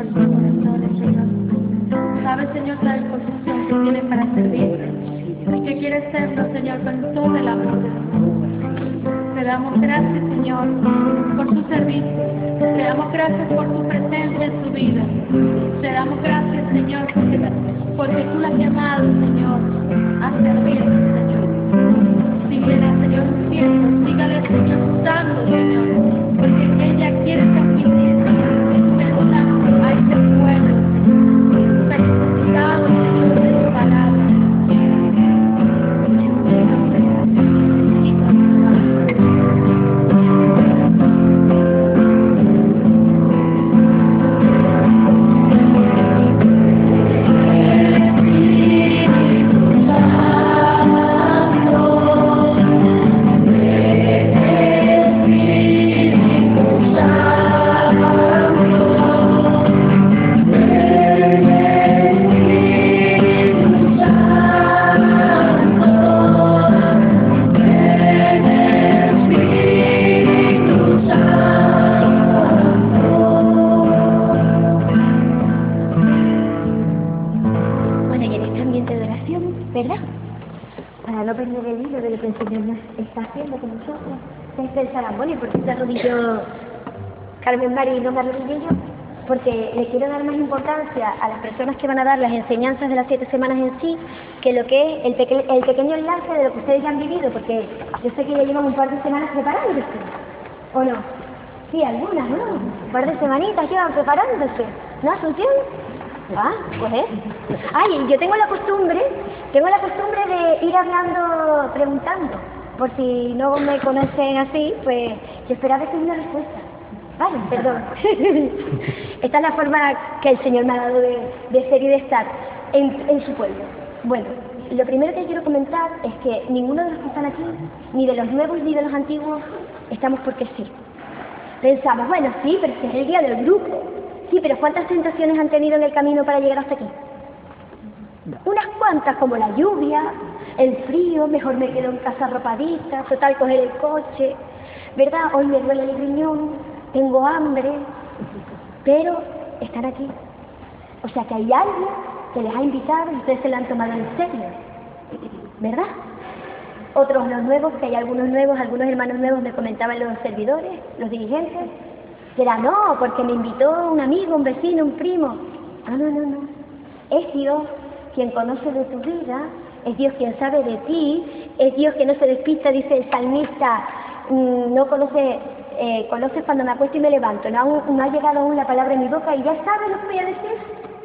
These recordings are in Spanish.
nuestros corazones, Señor. Sabes, Señor, la disposición que tiene para servirte y que quiere serlo, Señor, con todo el amor del mundo. Te damos gracias, Señor, por tu servicio. Te damos gracias por tu presencia en su vida. Te damos gracias, Señor, porque tú la has llamado, Señor, a servirte, Señor. Síguele, Señor, sirviendo. Sígale, Señor, usando, Señor, porque ella quiere transmitir, Señor, tu mensaje a este pueblo, Señor. Está necesitado, Señor, de tu palabra. ¿Verdad? Para no perder el hilo de lo que el Señor nos está haciendo con nosotros. Ustedes pensarán, bueno, ¿y por qué se arrodilló Carmen Mari y no me arrodillé yo? Porque le quiero dar más importancia a las personas que van a dar las enseñanzas de las 7 semanas en sí, que lo que es el pequeño enlace de lo que ustedes ya han vivido, porque yo sé que ya llevan un par de semanas preparándose, ¿o no? Sí, algunas, ¿no? Un par de semanitas llevan preparándose, ¿no, Asunción? Ah, pues es. Ay, yo tengo la costumbre de ir hablando, preguntando. Por si no me conocen así, pues yo esperaba recibir una respuesta. Vale, perdón. Esta es la forma que el Señor me ha dado de ser y de estar en su pueblo. Bueno, lo primero que quiero comentar es que ninguno de los que están aquí, ni de los nuevos ni de los antiguos, estamos porque sí. Pensamos, bueno, sí, pero este es el día del grupo. Sí, pero ¿cuántas tentaciones han tenido en el camino para llegar hasta aquí? Unas cuantas, como la lluvia, el frío, mejor me quedo en casa arropadita, total coger el coche, ¿verdad? Hoy me duele el riñón, tengo hambre, pero están aquí. O sea que hay alguien que les ha invitado y ustedes se la han tomado en serio, ¿verdad? Otros, los nuevos, que hay algunos nuevos, algunos hermanos nuevos me comentaban los servidores, los dirigentes, será no, porque me invitó un amigo, un vecino, un primo. Ah, no. Es Dios quien conoce de tu vida, es Dios quien sabe de ti, es Dios que no se despista, dice el salmista, no conoce, conoces cuando me acuesto y me levanto, no ha llegado aún la palabra en mi boca y ya sabe lo que voy a decir.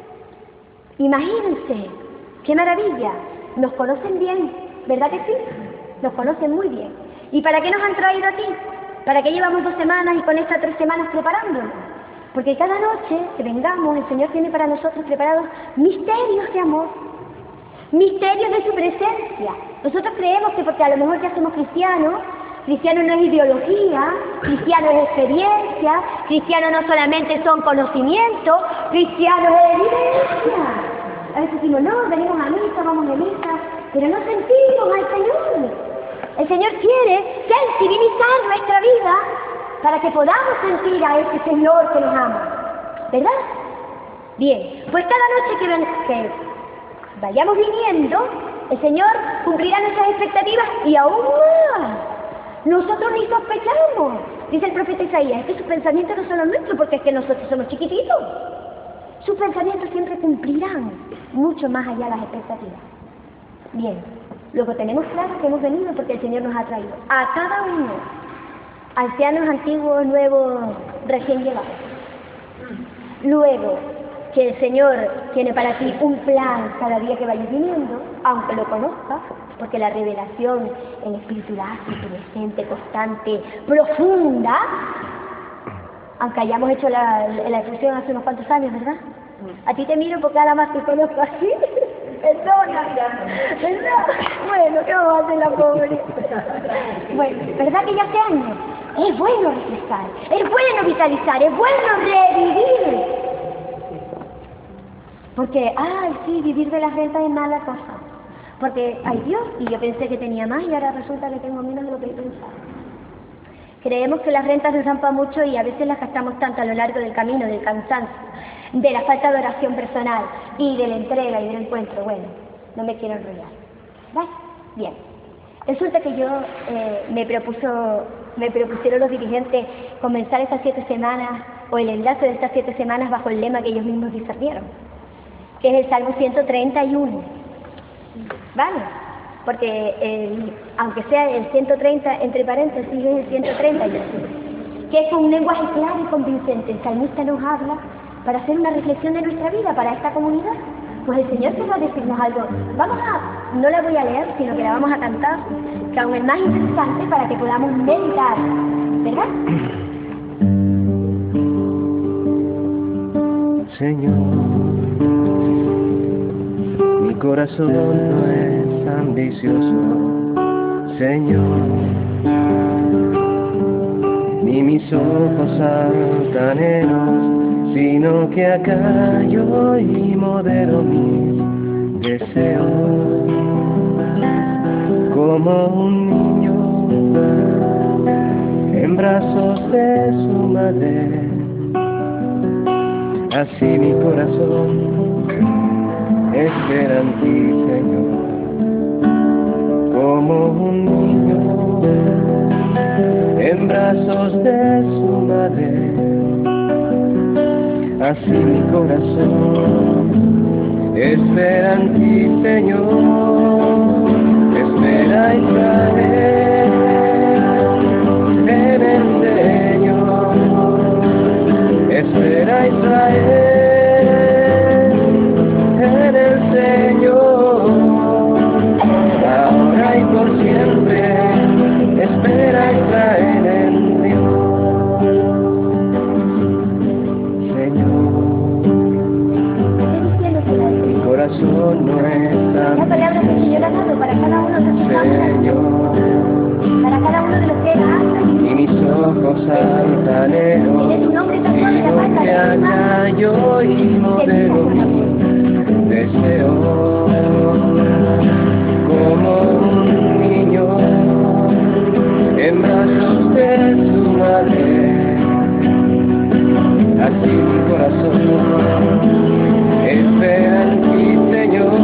Imagínense, qué maravilla, nos conocen bien, ¿verdad que sí? Nos conocen muy bien. ¿Y para qué nos han traído aquí? ¿Para qué llevamos 2 semanas y con estas 3 semanas preparándonos? Porque cada noche que vengamos, el Señor tiene para nosotros preparados misterios de amor, misterios de su presencia. Nosotros creemos que porque a lo mejor ya somos cristianos, cristiano no es ideología, cristiano es experiencia, cristiano no solamente son conocimientos, cristiano es evidencia. A veces decimos, no, venimos a misa, vamos a misa, pero no sentimos al Señor. El Señor quiere sensibilizar nuestra vida para que podamos sentir a ese Señor que nos ama, ¿verdad? Bien, pues cada noche que vayamos viniendo, el Señor cumplirá nuestras expectativas y aún más. Nosotros ni sospechamos, dice el profeta Isaías, es que sus pensamientos no son los nuestros porque es que nosotros somos chiquititos. Sus pensamientos siempre cumplirán mucho más allá de las expectativas. Bien. Luego tenemos claro que hemos venido porque el Señor nos ha traído a cada uno, ancianos, antiguos, nuevos, recién llegados. Luego, que el Señor tiene para ti un plan cada día que vayas viniendo, aunque lo conozcas, porque la revelación, el Espíritu la hace presente, constante, profunda, aunque hayamos hecho la efusión hace unos cuantos años, ¿verdad? A ti te miro porque nada más te conozco así. Perdona, ¿verdad? Bueno, ¿qué vamos a hacer la pobre? Bueno, ¿verdad que ya hace años? Es bueno refrescar, es bueno vitalizar, es bueno revivir. Porque, sí, vivir de las rentas es mala cosa. Porque, ay Dios, y yo pensé que tenía más y ahora resulta que tengo menos de lo que yo pensaba. Creemos que las rentas nos dan para mucho y a veces las gastamos tanto a lo largo del camino, del cansancio. de la falta de oración personal y de la entrega y del encuentro, bueno, no me quiero enrollar. ¿Vale? Bien. Resulta que yo me propusieron los dirigentes comenzar estas 7 semanas o el enlace de estas 7 semanas bajo el lema que ellos mismos discernieron, que es el Salmo 131. ¿Vale? Porque aunque sea el 130 entre paréntesis es el 131, que es con un lenguaje claro y convincente. El salmista nos habla para hacer una reflexión de nuestra vida para esta comunidad. Pues el Señor se va a decirnos algo. No la voy a leer, sino que la vamos a cantar, que aún es más interesante para que podamos meditar, ¿verdad? Señor, mi corazón no es ambicioso, Señor, ni mis ojos altaneros, sino que acallo y modero mis deseos, como un niño en brazos de su madre. Así mi corazón espera en ti, Señor, como un niño en brazos de su madre. Así mi corazón espera en ti, Señor, espera Israel en el Señor, espera Israel en el Señor, ahora y por siempre, espera Israel en Dios. Corazón no es tan la palabra que el Señor ha dado para cada uno de sus Señor, para cada uno de los que hacen. y mis ojos altaneros, sino que acallo y modero mi deseo, como un niño en brazos de su madre. Así mi corazón espera en ti, Señor,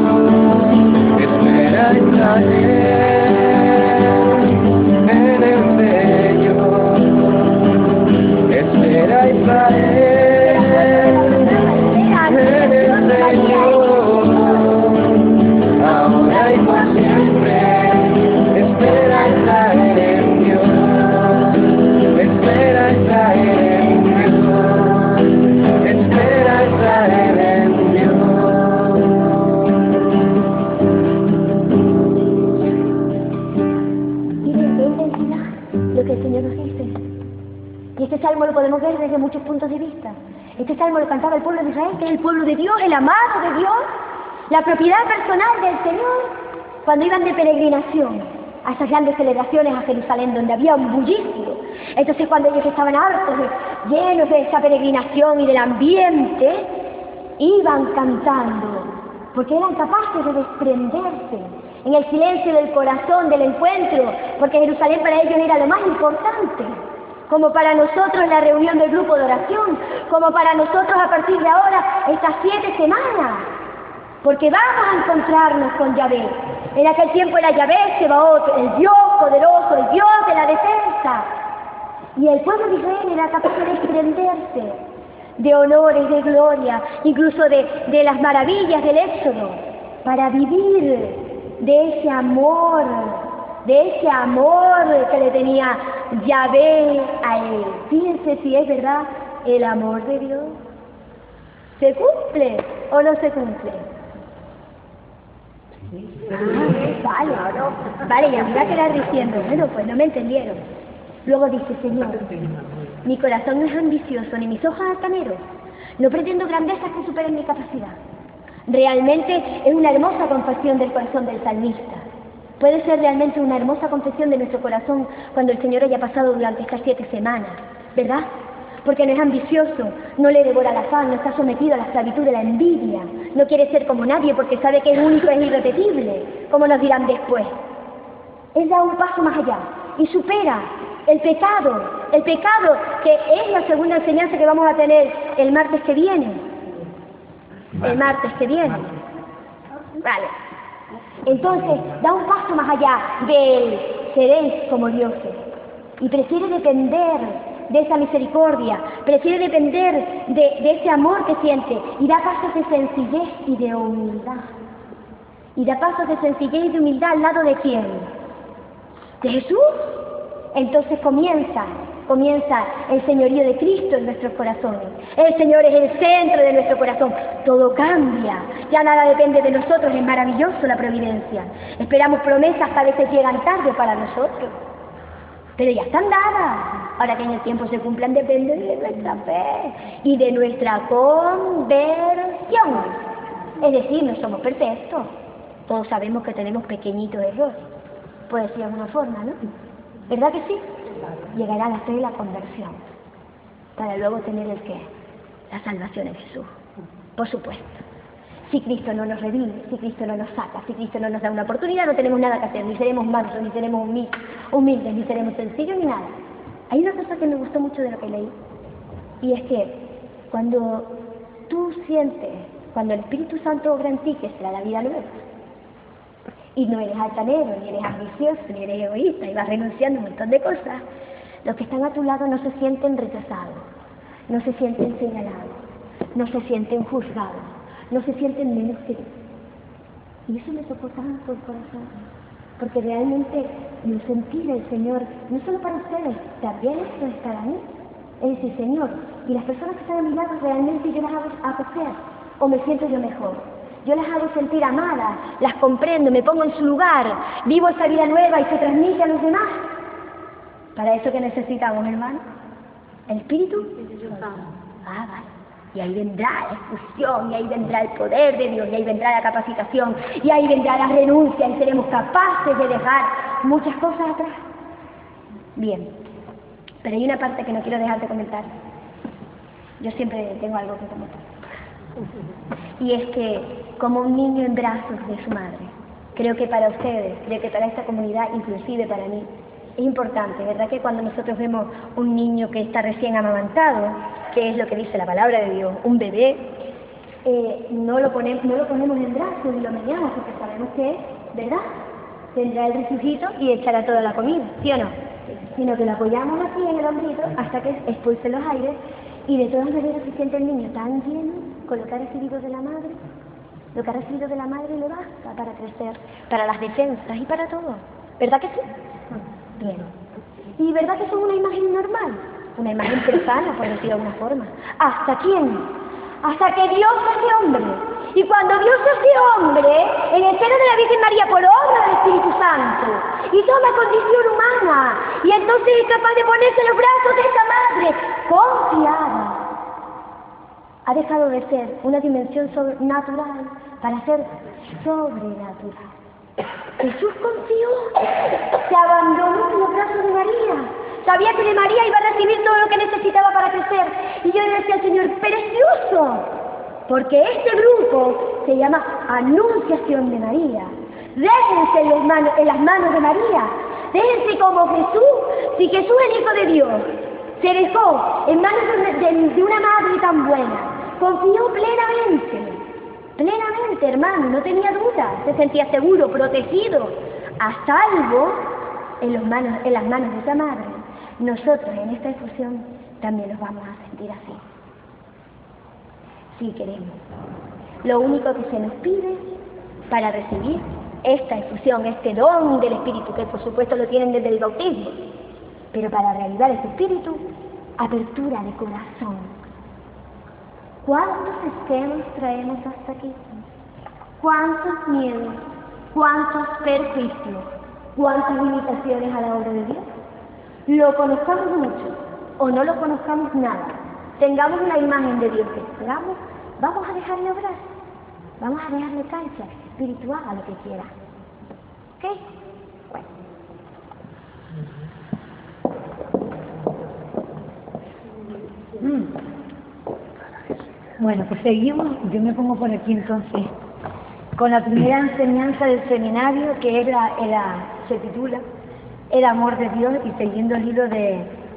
espera Israel en el Señor, espera Israel en el Señor, ahora y por siempre, espera Israel en Dios, espera Israel en Dios, espera Israel en Dios. Lo que el Señor nos dice. Y este salmo lo podemos ver desde muchos puntos de vista. Este salmo lo cantaba el pueblo de Israel, que es el pueblo de Dios, el amado de Dios, la propiedad personal del Señor, cuando iban de peregrinación a esas grandes celebraciones a Jerusalén, donde había un bullicio. Entonces, cuando ellos estaban hartos, llenos de esa peregrinación y del ambiente, iban cantando, porque eran capaces de desprenderse en el silencio del corazón, del encuentro, porque Jerusalén para ellos era lo más importante, como para nosotros la reunión del grupo de oración, como para nosotros a partir de ahora estas 7 semanas, porque vamos a encontrarnos con Yahvé. En aquel tiempo era Yahvé Sebaot, el Dios poderoso, el Dios de la defensa, y el pueblo de Israel era capaz de desprenderse de honores, de gloria, incluso de las maravillas del Éxodo, para vivir de ese amor que le tenía Yahvé a él. Fíjense si es verdad el amor de Dios. ¿Se cumple o no se cumple? Vale, ya me voy a quedar diciendo, bueno, pues no me entendieron. Luego dice, Señor, mi corazón no es ambicioso, ni mis ojos altaneros. No pretendo grandezas que superen mi capacidad. Realmente es una hermosa confesión del corazón del salmista. Puede ser realmente una hermosa confesión de nuestro corazón cuando el Señor haya pasado durante estas 7 semanas, ¿verdad? Porque no es ambicioso, no le devora el afán, no está sometido a la esclavitud de la envidia, no quiere ser como nadie porque sabe que es único, es irrepetible, como nos dirán después. Él da un paso más allá y supera el pecado El pecado, que es la segunda enseñanza que vamos a tener el martes que viene. El martes que viene. Vale. Entonces, da un paso más allá del seréis como dioses. Y prefiere depender de esa misericordia, prefiere depender de ese amor que siente, y da pasos de sencillez y de humildad. Y da pasos de sencillez y de humildad al lado de ¿quién? ¿De Jesús? Entonces comienza el señorío de Cristo en nuestros corazones. El Señor es el centro de nuestro corazón. Todo cambia. Ya nada depende de nosotros. Es maravilloso la providencia. Esperamos promesas que a veces llegan tarde para nosotros, pero ya están dadas. Ahora que en el tiempo se cumplan depende de nuestra fe y de nuestra conversión. Es decir, no somos perfectos. Todos sabemos que tenemos pequeñitos errores. Puede ser de alguna forma, ¿no? ¿Verdad que sí? Llegará la fe y la conversión, para luego tener el qué, la salvación en Jesús, por supuesto. Si Cristo no nos revive, si Cristo no nos saca, si Cristo no nos da una oportunidad, no tenemos nada que hacer, ni seremos mansos, ni seremos humildes, ni seremos sencillos, ni nada. Hay una cosa que me gustó mucho de lo que leí, y es que cuando tú sientes, cuando el Espíritu Santo obra en ti, que será la vida nueva, y no eres altanero, ni eres ambicioso, ni eres egoísta, y vas renunciando a un montón de cosas, los que están a tu lado no se sienten rechazados, no se sienten señalados, no se sienten juzgados, no se sienten menos que tú. Y eso me tocó tanto el corazón, porque realmente el sentir el Señor, no solo para ustedes, también esto es para mí. Es decir, Señor, y las personas que están a mi lado realmente yo las hago acoger, o me siento yo mejor. Yo las hago sentir amadas, las comprendo, me pongo en su lugar, vivo esa vida nueva y se transmite a los demás. ¿Para eso que necesitamos, hermano? ¿El Espíritu? Ah, vale. Y ahí vendrá la efusión, y ahí vendrá el poder de Dios, y ahí vendrá la capacitación, y ahí vendrá la renuncia, y seremos capaces de dejar muchas cosas atrás. Bien, pero hay una parte que no quiero dejar de comentar. Yo siempre tengo algo que comentar. Y es que, como un niño en brazos de su madre, creo que para ustedes, creo que para esta comunidad, inclusive para mí, es importante, ¿verdad? Que cuando nosotros vemos un niño que está recién amamantado, que es lo que dice la palabra de Dios, un bebé, no lo ponemos en brazos y lo meneamos, porque sabemos que, ¿verdad? Tendrá el resucito y echará toda la comida, ¿sí o no? Sino que lo apoyamos aquí en el hombrito hasta que expulse los aires, y de todas maneras se siente el niño tan lleno con lo que ha recibido de la madre, lo que ha recibido de la madre le basta para crecer, para las defensas y para todo. ¿Verdad que sí? Bien. ¿Y verdad que son una imagen normal? Una imagen profana, por decirlo de alguna forma. ¿Hasta quién? Hasta que Dios se hace hombre. Y cuando Dios se hace hombre, en el seno de la Virgen María, por obra del Espíritu Santo, y toma condición humana, y entonces es capaz de ponerse en los brazos de esta madre, confiada. Ha dejado de ser una dimensión natural para ser sobrenatural. Jesús confió, se abandonó en los brazos de María. Sabía que de María iba a recibir todo lo que necesitaba para crecer. Y yo le decía al Señor, precioso, porque este grupo se llama Anunciación de María. Déjense en las manos de María. Déjense como Jesús. Si Jesús, el Hijo de Dios, se dejó en manos de una madre tan buena, confió plenamente, hermano, no tenía duda, se sentía seguro, protegido, a salvo en las manos de esa madre. Nosotros en esta efusión también nos vamos a sentir así, si queremos. Lo único que se nos pide para recibir esta efusión, este don del Espíritu, que por supuesto lo tienen desde el bautismo, pero para realizar este Espíritu, apertura de corazón. ¿Cuántos esquemas traemos hasta aquí? ¿Cuántos miedos? ¿Cuántos perjuicios? ¿Cuántas limitaciones a la obra de Dios? Lo conozcamos mucho o no lo conozcamos nada, tengamos una imagen de Dios que esperamos, vamos a dejarle obrar, vamos a dejarle cancha, espiritual, a lo que quiera. ¿Ok? Bueno. Bueno, pues seguimos. Yo me pongo por aquí entonces con la primera enseñanza del seminario, que se titula El amor de Dios, y siguiendo el hilo de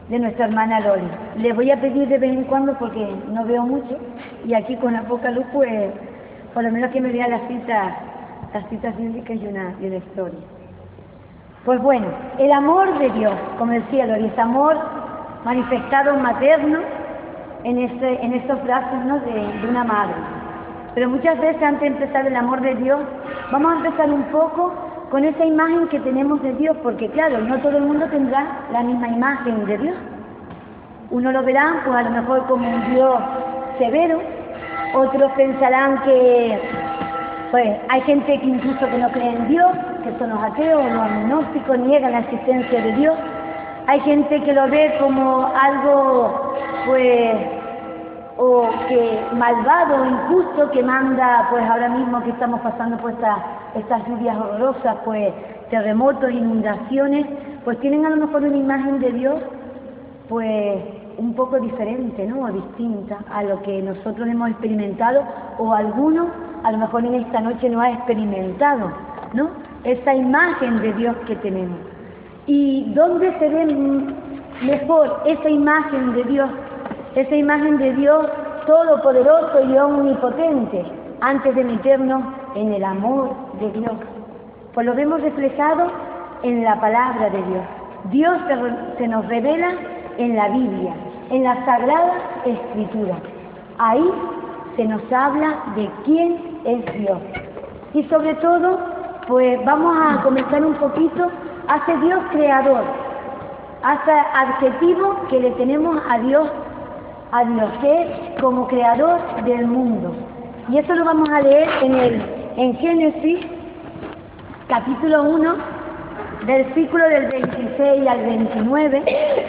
de nuestra hermana Loli. Les voy a pedir de vez en cuando, porque no veo mucho, y aquí con la poca luz, pues, por lo menos que me vean las citas bíblicas y una historia. Pues bueno, el amor de Dios, como decía Loli, es amor manifestado materno en estos brazos, ¿no?, de una madre. Pero muchas veces, antes de empezar el amor de Dios, vamos a empezar un poco con esa imagen que tenemos de Dios, porque claro, no todo el mundo tendrá la misma imagen de Dios. Uno lo verá, pues a lo mejor como un Dios severo, otros pensarán que, pues, hay gente que incluso que no cree en Dios, que son los ateos, los agnósticos, niegan la existencia de Dios. Hay gente que lo ve como algo, pues, o que malvado, injusto, que manda, pues ahora mismo que estamos pasando por estas lluvias horrorosas, pues terremotos, inundaciones, pues tienen a lo mejor una imagen de Dios, pues un poco diferente, ¿no?, o distinta a lo que nosotros hemos experimentado, o algunos a lo mejor en esta noche no ha experimentado, ¿no?, esa imagen de Dios que tenemos. ¿Y dónde se ve mejor esa imagen de Dios? Esa imagen de Dios todopoderoso y omnipotente, antes de meternos en el amor de Dios. Pues lo vemos reflejado en la palabra de Dios. Dios se nos revela en la Biblia, en la Sagrada Escritura. Ahí se nos habla de quién es Dios. Y sobre todo, pues vamos a comenzar un poquito hacia Dios creador, hacia adjetivo que le tenemos a Dios, que es como creador del mundo. Y eso lo vamos a leer en Génesis, capítulo 1, versículo del 26 al 29.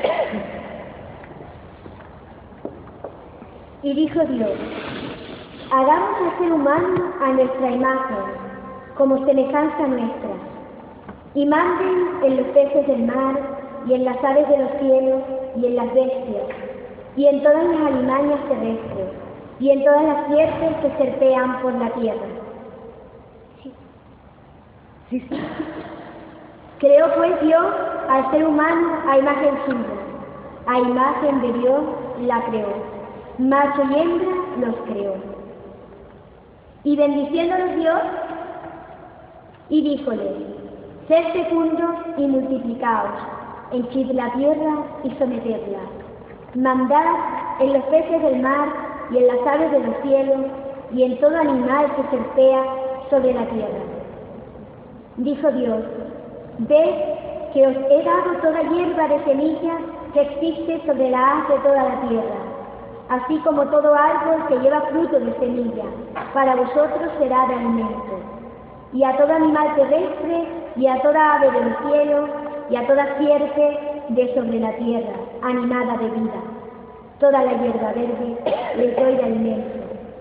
Y dijo Dios: hagamos al ser humano a nuestra imagen, como semejanza nuestra, y manden en los peces del mar, y en las aves de los cielos, y en las bestias, y en todas las alimañas terrestres, y en todas las sierpes que serpean por la tierra. Sí. Creó pues Dios al ser humano a imagen suya, a imagen de Dios la creó, macho y hembra los creó. Y bendiciéndolos Dios, y díjoles: sed fecundos y multiplicaos, henchid la tierra y sometedla, mandad en los peces del mar y en las aves de los cielos y en todo animal que serpea sobre la tierra. Dijo Dios: ved que os he dado toda hierba de semillas que existe sobre la haz de toda la tierra, así como todo árbol que lleva fruto de semilla, para vosotros será de alimento. Y a todo animal terrestre, y a toda ave del cielo, y a toda sierpe de sobre la tierra, animada de vida. Toda la hierba verde les doy de alimento.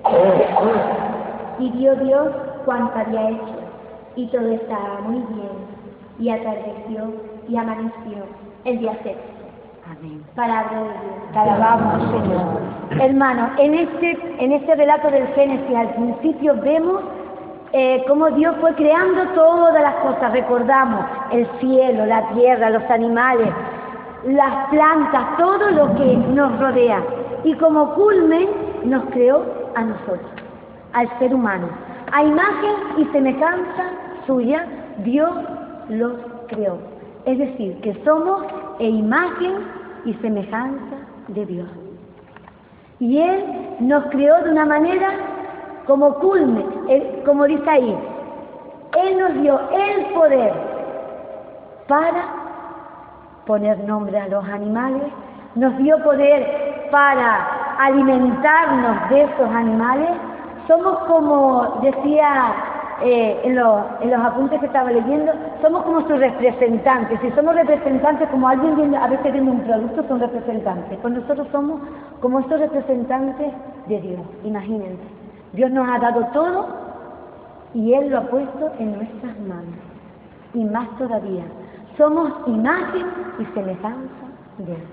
Y vio Dios cuanto había hecho, y todo estaba muy bien. Y atardeció y amaneció el día sexto. Amén. Palabra de Dios. Te alabamos, Señor. Hermano, en este relato del Génesis, al principio vemos cómo Dios fue creando todas las cosas. Recordamos el cielo, la tierra, los animales, las plantas, todo lo que nos rodea. Y como culmen nos creó a nosotros, al ser humano. A imagen y semejanza suya, Dios los creó. Es decir, que somos imagen y semejanza de Dios. Y Él nos creó de una manera como culmen, como dice ahí. Él nos dio el poder para poner nombre a los animales, nos dio poder para alimentarnos de esos animales. Somos, como decía en los apuntes que estaba leyendo, somos como sus representantes. Si somos representantes, como alguien viendo, a veces viendo un producto, son representantes. Pues nosotros somos como estos representantes de Dios. Imagínense, Dios nos ha dado todo y Él lo ha puesto en nuestras manos. Y más todavía, somos imagen y semejanza de Él.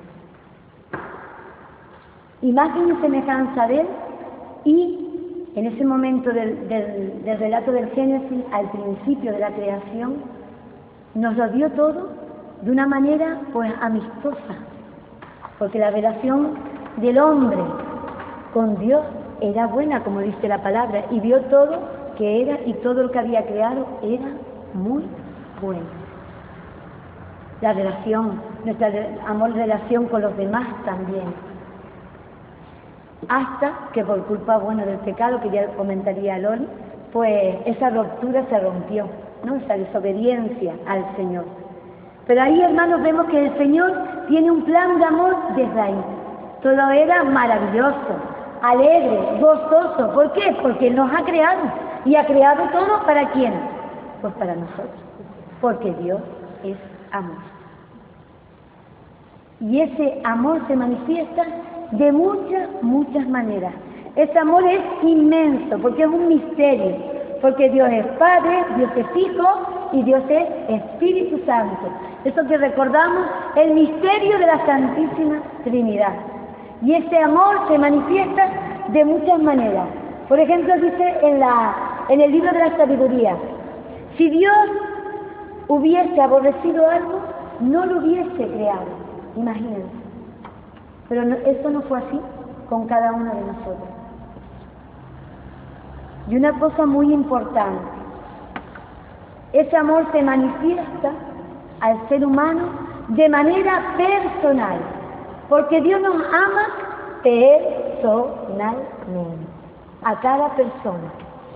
Imagen y semejanza de Él. Y en ese momento del relato del Génesis, al principio de la creación, nos lo dio todo de una manera pues amistosa, porque la relación del hombre con Dios era buena, como dice la palabra, y vio todo que era, y todo lo que había creado era muy bueno. La relación, nuestra relación con los demás también. Hasta que por culpa, del pecado, que ya comentaría Loli, pues esa ruptura se rompió, ¿no? Esa desobediencia al Señor. Pero ahí, hermanos, vemos que el Señor tiene un plan de amor desde ahí. Todo era maravilloso, alegre, gozoso. ¿Por qué? Porque Él nos ha creado. ¿Y ha creado todo para quién? Pues para nosotros. Porque Dios es amor. Y ese amor se manifiesta de muchas maneras. Ese amor es inmenso, porque es un misterio. Porque Dios es Padre, Dios es Hijo y Dios es Espíritu Santo. Eso que recordamos, el misterio de la Santísima Trinidad. Y ese amor se manifiesta de muchas maneras. Por ejemplo, dice en el libro de la sabiduría, si Dios hubiese aborrecido algo, no lo hubiese creado. Imagínense. Pero eso no fue así con cada uno de nosotros. Y una cosa muy importante, ese amor se manifiesta al ser humano de manera personal, porque Dios nos ama personalmente, a cada persona.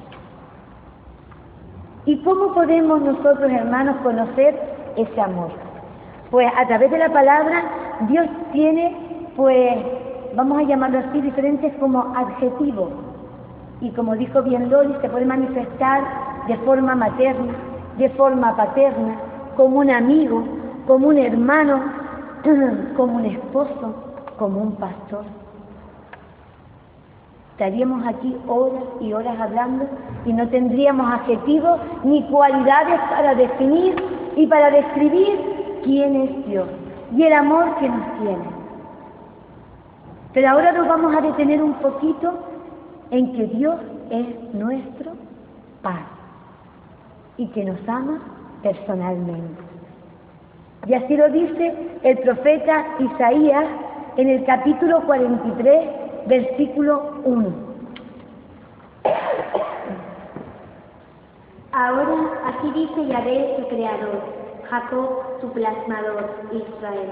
¿Y cómo podemos nosotros, hermanos, conocer ese amor? Pues a través de la palabra, Dios tiene, vamos a llamarlo así, diferentes como adjetivos. Y como dijo bien Loli, se puede manifestar de forma materna, de forma paterna, como un amigo, como un hermano, como un esposo, como un pastor. Estaríamos aquí horas y horas hablando y no tendríamos adjetivos ni cualidades para definir y para describir quién es Dios y el amor que nos tiene. Pero ahora nos vamos a detener un poquito en que Dios es nuestro Padre y que nos ama personalmente. Y así lo dice el profeta Isaías en el capítulo 43, versículo 1. Ahora así dice Yahvé, tu creador, Jacob, tu plasmador, Israel.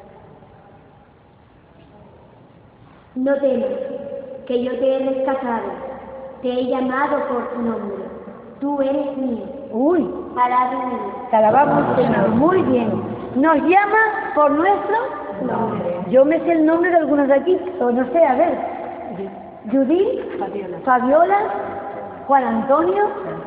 No temas, que yo te he rescatado, te he llamado por tu nombre, tú eres mío. Uy, Palabra mía. te alabamos, Señor, muy bien. Nos llama por nuestro nombre. Yo me sé el nombre de algunos de aquí, o no sé, a ver. Judith, Fabiola, Juan Antonio,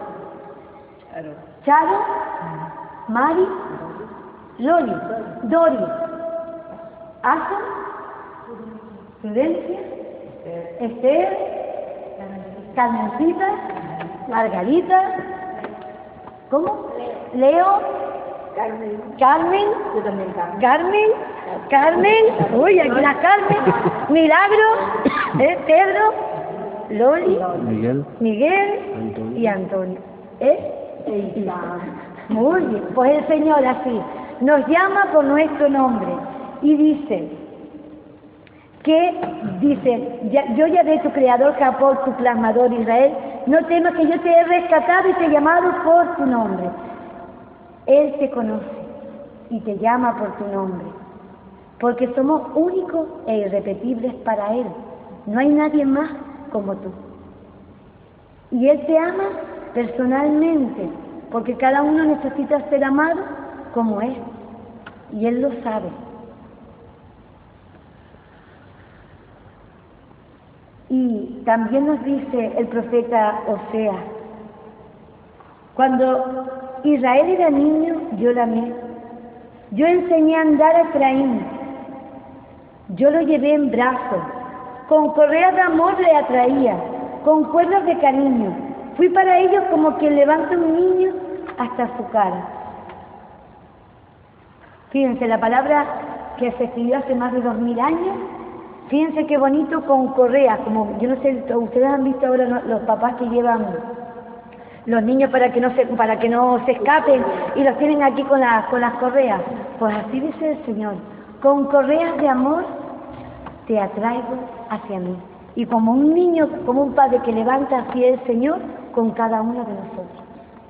Charo, Mari, Loli, Dori, Asa, Prudencia, Esther, Carmencita, Margarita, ¿cómo? Leo, Carmen, Carmen, uy, aquí la Carmen, Milagro, Pedro, Loli, Miguel y Antonio. Muy bien, pues el Señor así nos llama por nuestro nombre y dice, yo Yahvé tu creador, Jacob, tu plasmador, Israel, no temas que yo te he rescatado y te he llamado por tu nombre. Él te conoce y te llama por tu nombre, porque somos únicos e irrepetibles para Él. No hay nadie más como tú. Y Él te ama personalmente, porque cada uno necesita ser amado como Él, y Él lo sabe. Y también nos dice el profeta Oseas, cuando Israel era niño, yo lo amé. Yo enseñé a andar a Efraín. Yo lo llevé en brazos. Con correas de amor le atraía, con cuerdas de cariño. Fui para ellos como quien levanta un niño hasta su cara. Fíjense, la palabra que se escribió hace más de 2000 años, fíjense qué bonito, con correas, como yo no sé, ustedes han visto ahora los papás que llevan los niños para que no se escapen y los tienen aquí con las correas. Pues así dice el Señor, con correas de amor te atraigo hacia mí. Y como un niño, como un padre que levanta hacia el Señor con cada uno de nosotros.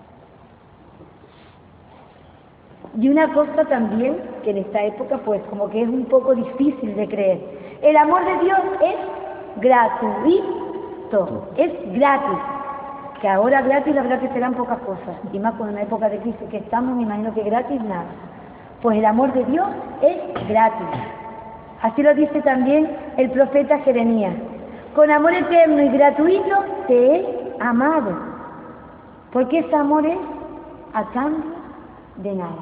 Y una cosa también, que en esta época pues como que es un poco difícil de creer. El amor de Dios es gratuito, es gratis. Que ahora gratis, la verdad que serán pocas cosas. Y más con una época de crisis que estamos, me imagino que gratis nada. Pues el amor de Dios es gratis. Así lo dice también el profeta Jeremías. Con amor eterno y gratuito te he amado. Porque ese amor es a cambio de nada.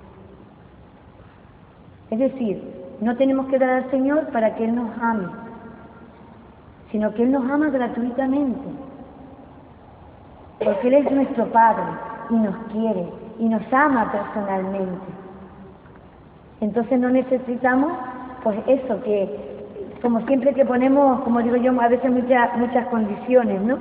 Es decir, no tenemos que dar al Señor para que Él nos ame, sino que Él nos ama gratuitamente. Porque Él es nuestro Padre y nos quiere y nos ama personalmente. Entonces no necesitamos, pues eso, que como siempre que ponemos, como digo yo, a veces muchas condiciones, ¿no?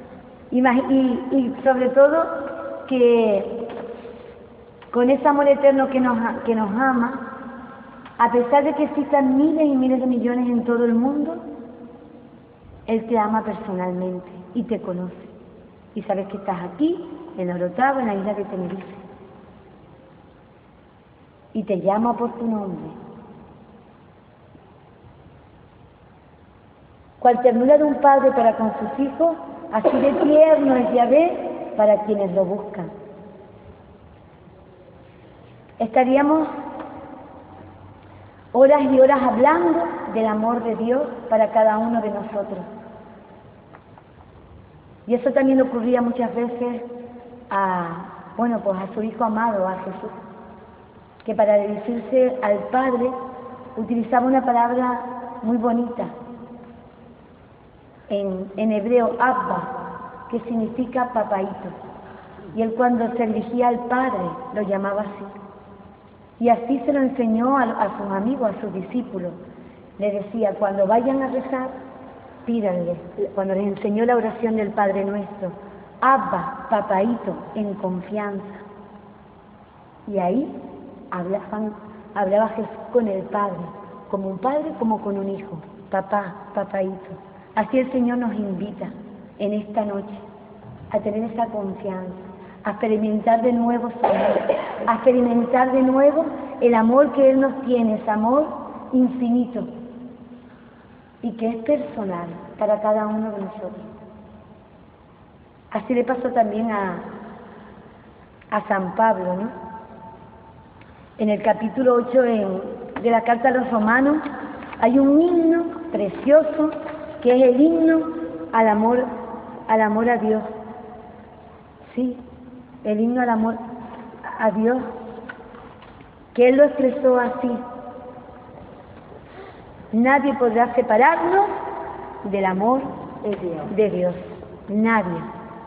Y sobre todo que con ese amor eterno que nos ama, a pesar de que existan miles y miles de millones en todo el mundo, Él te ama personalmente y te conoce. Y sabes que estás aquí, en Orotava, en la isla de Tenerife. Y te llama por tu nombre. Cual ternura de un padre para con sus hijos, así de tierno es Yahvé para quienes lo buscan. Estaríamos horas y horas hablando del amor de Dios para cada uno de nosotros. Y eso también ocurría muchas veces a su Hijo amado, a Jesús, que para dirigirse al Padre utilizaba una palabra muy bonita, en hebreo, Abba, que significa papaíto. Y él cuando se dirigía al Padre lo llamaba así. Y así se lo enseñó a sus amigos, a sus discípulos. Le decía, cuando vayan a rezar, pídanle, cuando les enseñó la oración del Padre Nuestro, Abba, papaíto, en confianza. Y ahí hablaba Jesús con el Padre, como un padre, como con un hijo, papá, papaíto. Así el Señor nos invita en esta noche a tener esa confianza, a experimentar de nuevo su amor, a experimentar de nuevo el amor que Él nos tiene, ese amor infinito y que es personal para cada uno de nosotros. Así le pasó también a San Pablo, ¿no? En el capítulo 8 de la Carta a los Romanos hay un himno precioso que es el himno al amor a Dios. Sí, el himno al amor a Dios, que Él lo expresó así: nadie podrá separarnos del amor de Dios. Nadie.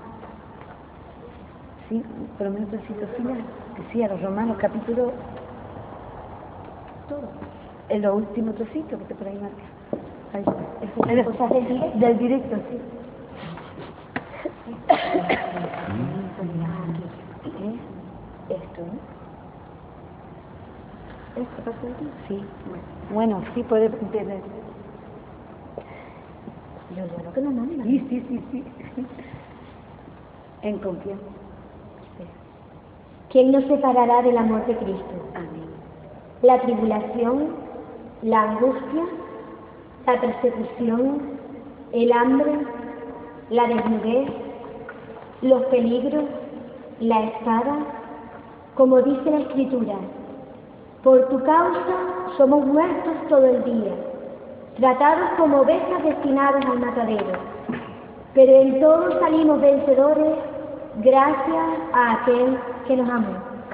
Sí, por lo menos el cito final, decía los Romanos, capítulo todo. En los últimos trocitos, porque por ahí marca. Ahí está. Cosas del directo, sí. Esto, ¿no? ¿Esto pasa aquí? Sí. Bueno, sí puede entender. Yo lo que no manda. Sí. En confianza. ¿Quién nos separará del amor de Cristo? Amén. La tribulación, la angustia, la persecución, el hambre, la desnudez, los peligros, la espada, como dice la Escritura: por tu causa somos muertos todo el día, tratados como ovejas destinadas al matadero, pero en todo salimos vencedores gracias a aquel que nos amó.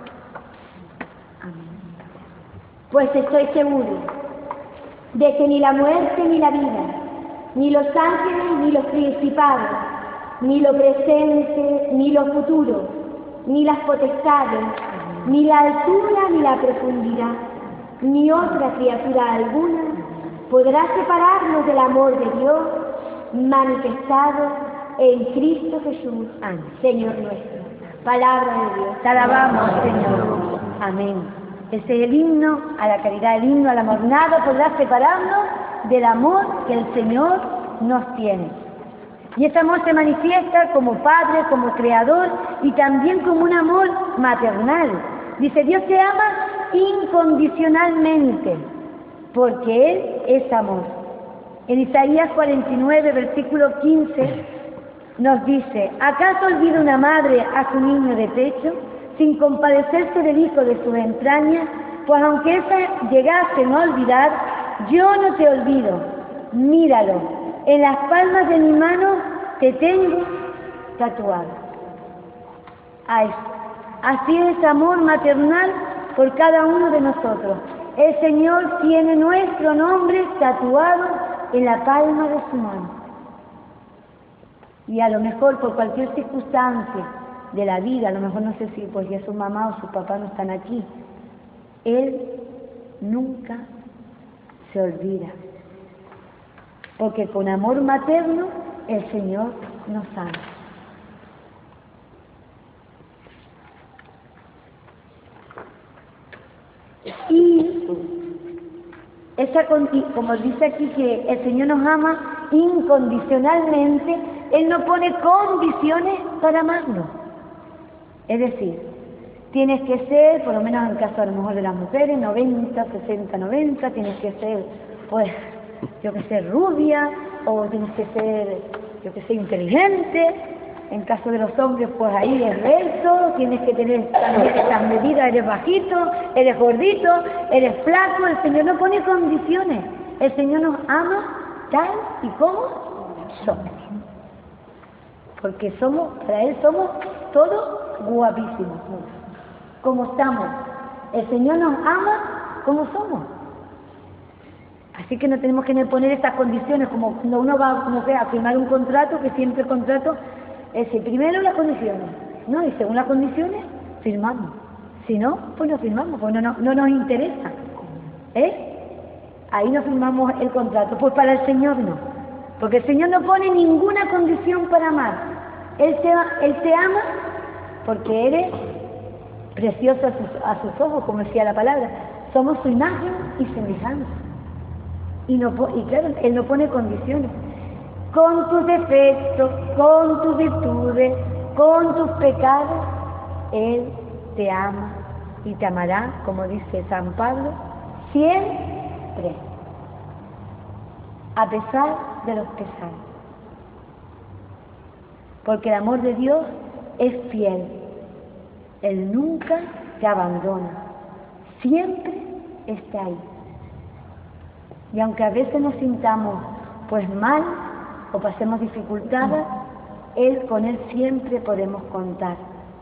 Amén. Pues estoy seguro de que ni la muerte ni la vida, ni los ángeles ni los principados, ni lo presente ni lo futuro, ni las potestades, ni la altura ni la profundidad, ni otra criatura alguna podrá separarnos del amor de Dios manifestado en Cristo Jesús, Señor nuestro. Palabra de Dios. Te alabamos, Señor. Amén. Ese es el himno a la caridad, el himno al amor. Nada podrá separarnos del amor que el Señor nos tiene. Y ese amor se manifiesta como Padre, como Creador y también como un amor maternal. Dice, Dios te ama incondicionalmente, porque Él es amor. En Isaías 49, versículo 15, nos dice, ¿acaso olvida una madre a su niño de pecho, sin compadecerse del hijo de sus entrañas? Pues aunque esa llegase a olvidar, yo no te olvido. Míralo, en las palmas de mi mano te tengo tatuado. Así es amor maternal por cada uno de nosotros. El Señor tiene nuestro nombre tatuado en la palma de su mano. Y a lo mejor por cualquier circunstancia de la vida, a lo mejor no sé si pues ya su mamá o su papá no están aquí, Él nunca se olvida. Porque con amor materno el Señor nos ama. Y como dice aquí que el Señor nos ama incondicionalmente, Él no pone condiciones para amarnos. Es decir, tienes que ser, por lo menos en el caso a lo mejor de las mujeres, 90, 60, 90, tienes que ser, pues, yo que sé, rubia, o tienes que ser, yo que sé, inteligente. En caso de los hombres, pues ahí es recto, tienes que tener también estas medidas, eres bajito, eres gordito, eres flaco. El Señor no pone condiciones. El Señor nos ama tal y como somos. Porque para Él somos todos guapísimos, como estamos. El Señor nos ama como somos. Así que no tenemos que poner estas condiciones, como cuando uno va a firmar un contrato, que siempre el contrato es primero las condiciones, ¿no? Y según las condiciones, firmamos. Si no, pues no firmamos, pues no nos interesa. Ahí no firmamos el contrato. Pues para el Señor no. Porque el Señor no pone ninguna condición para amar. Él te ama porque eres precioso a sus ojos, como decía la palabra. Somos su imagen y semejanza. Y claro, Él no pone condiciones. Con tus defectos, con tus virtudes, con tus pecados, Él te ama y te amará, como dice San Pablo, siempre, a pesar de los pesares. Porque el amor de Dios es fiel. Él nunca te abandona, siempre está ahí. Y aunque a veces nos sintamos pues mal, o pasemos dificultades, con Él siempre podemos contar.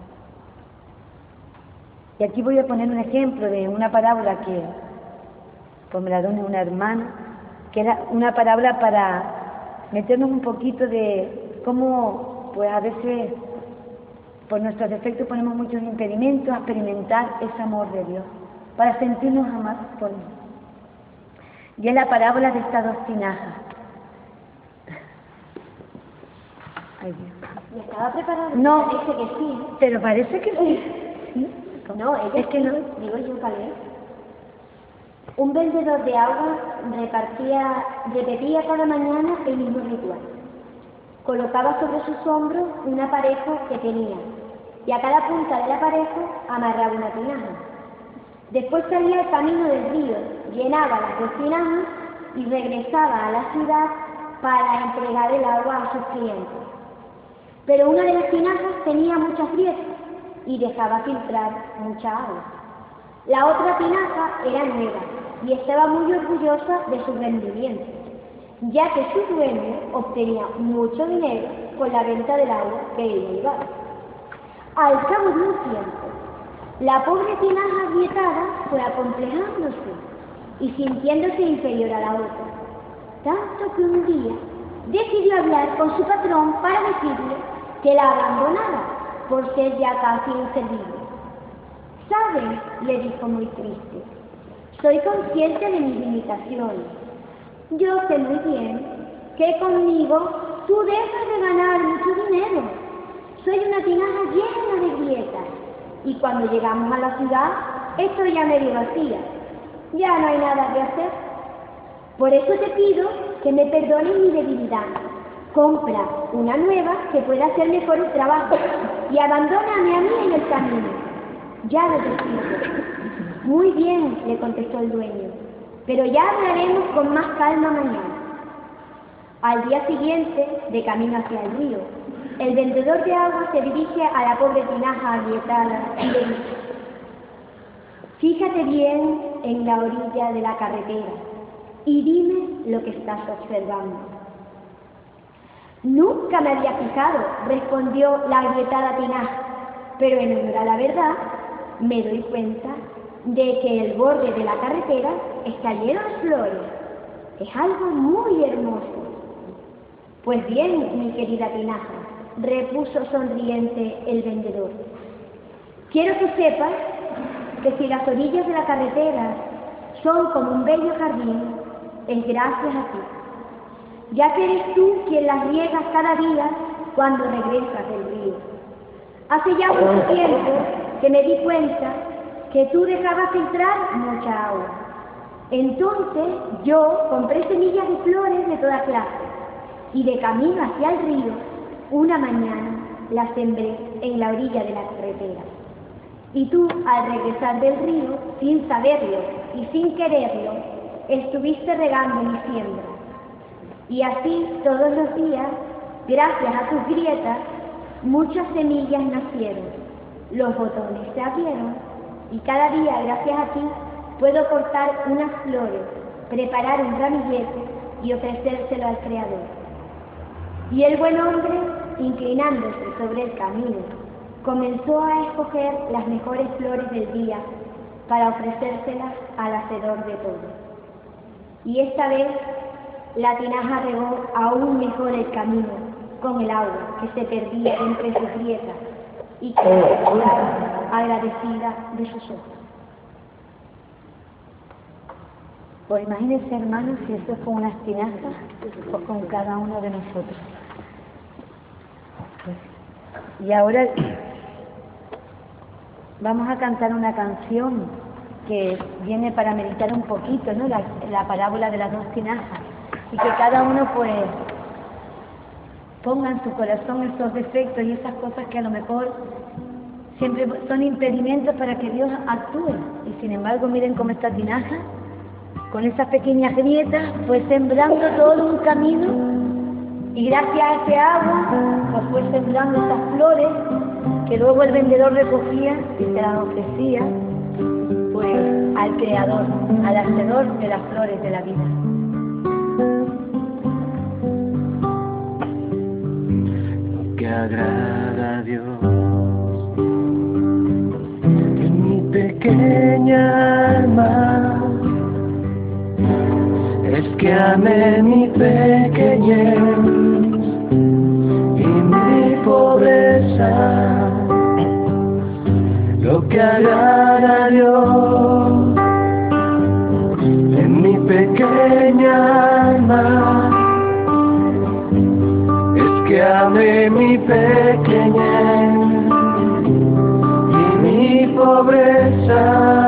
Y aquí voy a poner un ejemplo de una parábola que pues me la donó una hermana, que era una parábola para meternos un poquito de cómo pues a veces por nuestros defectos ponemos muchos impedimentos a experimentar ese amor de Dios, para sentirnos amados por Él. Y es la parábola de estas dos tinajas. Ay, Dios. ¿Y estaba preparado? No, Parece que sí. pero parece que sí. No, ella es que no. Digo yo para leer. Un vendedor de agua repetía cada mañana el mismo ritual. Colocaba sobre sus hombros una pareja que tenía, y a cada punta de la pareja amarraba una tinaja. Después salía al camino del río, llenaba las dos tinajas y regresaba a la ciudad para entregar el agua a sus clientes. Pero una de las tinajas tenía muchas grietas y dejaba filtrar mucha agua. La otra tinaja era nueva y estaba muy orgullosa de su rendimiento, ya que su dueño obtenía mucho dinero con la venta del agua que ella llevaba. Al cabo de un tiempo, la pobre tinaja agrietada fue acomplejándose y sintiéndose inferior a la otra, tanto que un día decidió hablar con su patrón para decirle que la abandonara por ser ya casi inservible. ¿Sabe?, le dijo muy triste, soy consciente de mis limitaciones. Yo sé muy bien que conmigo tú dejas de ganar mucho dinero. Soy una tinaja llena de grietas y cuando llegamos a la ciudad estoy ya medio vacía. Ya no hay nada que hacer. Por eso te pido que me perdones mi debilidad. Compra una nueva que pueda hacer mejor el trabajo y abandóname a mí en el camino. Ya lo decido. Muy bien, le contestó el dueño, pero ya hablaremos con más calma mañana. Al día siguiente, de camino hacia el río, el vendedor de agua se dirige a la pobre tinaja agrietada y le dice: fíjate bien en la orilla de la carretera y dime lo que estás observando. Nunca me había fijado, respondió la agrietada tinaja, pero en honor a la verdad me doy cuenta de que el borde de la carretera está lleno de flores. Es algo muy hermoso. Pues bien, mi querida tinaja, repuso sonriente el vendedor, quiero que sepas que si las orillas de la carretera son como un bello jardín, es gracias a ti, ya que eres tú quien las riegas cada día cuando regresas del río. Hace ya mucho tiempo que me di cuenta que tú dejabas filtrar mucha agua. Entonces yo compré semillas de flores de toda clase y de camino hacia el río, una mañana las sembré en la orilla de la carretera. Y tú, al regresar del río, sin saberlo y sin quererlo, estuviste regando mi siembra. Y así, todos los días, gracias a tus grietas, muchas semillas nacieron, los botones se abrieron, y cada día, gracias a ti, puedo cortar unas flores, preparar un ramillete y ofrecérselo al Creador. Y el buen hombre, inclinándose sobre el camino, comenzó a escoger las mejores flores del día para ofrecérselas al hacedor de todo. Y esta vez la tinaja regó aún mejor el camino con el agua que se perdía entre sus grietas y que la agradecida de sus ojos. Pues imagínense, hermanos, si esto es con unas tinajas o con cada uno de nosotros. Y ahora vamos a cantar una canción que viene para meditar un poquito, ¿no? La parábola de las dos tinajas, y que cada uno pues ponga en su corazón esos defectos y esas cosas que a lo mejor siempre son impedimentos para que Dios actúe. Y sin embargo, miren cómo esta tinaja, con esas pequeñas grietas, fue sembrando todo un camino, y gracias a ese agua, pues fue sembrando esas flores que luego el vendedor recogía y se las ofrecía pues al Creador, al hacedor de las flores de la vida. Lo que agrada a Dios en mi pequeña alma es que ame mi pequeñez y mi pobreza. Lo que agrada a Dios en mi pequeña alma es que ame mi pequeñez y mi pobreza.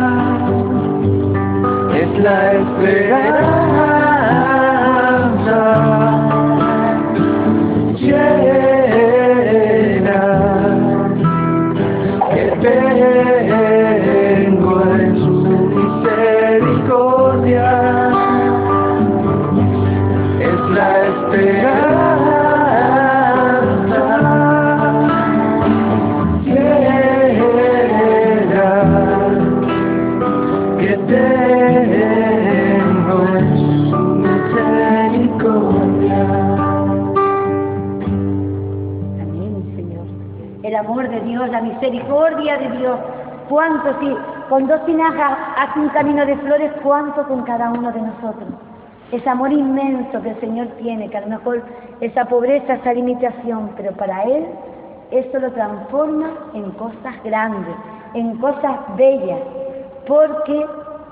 Es la esperanza llena que tengo en su misericordia. Es la esperanza llena que tengo en su misericordia. Amén, Señor. El amor de Dios, la misericordia de Dios. Cuánto, si con dos tinajas hace un camino de flores, cuánto con cada uno de nosotros. Ese amor inmenso que el Señor tiene, que a lo mejor esa pobreza, esa limitación, pero para Él esto lo transforma en cosas grandes, en cosas bellas, porque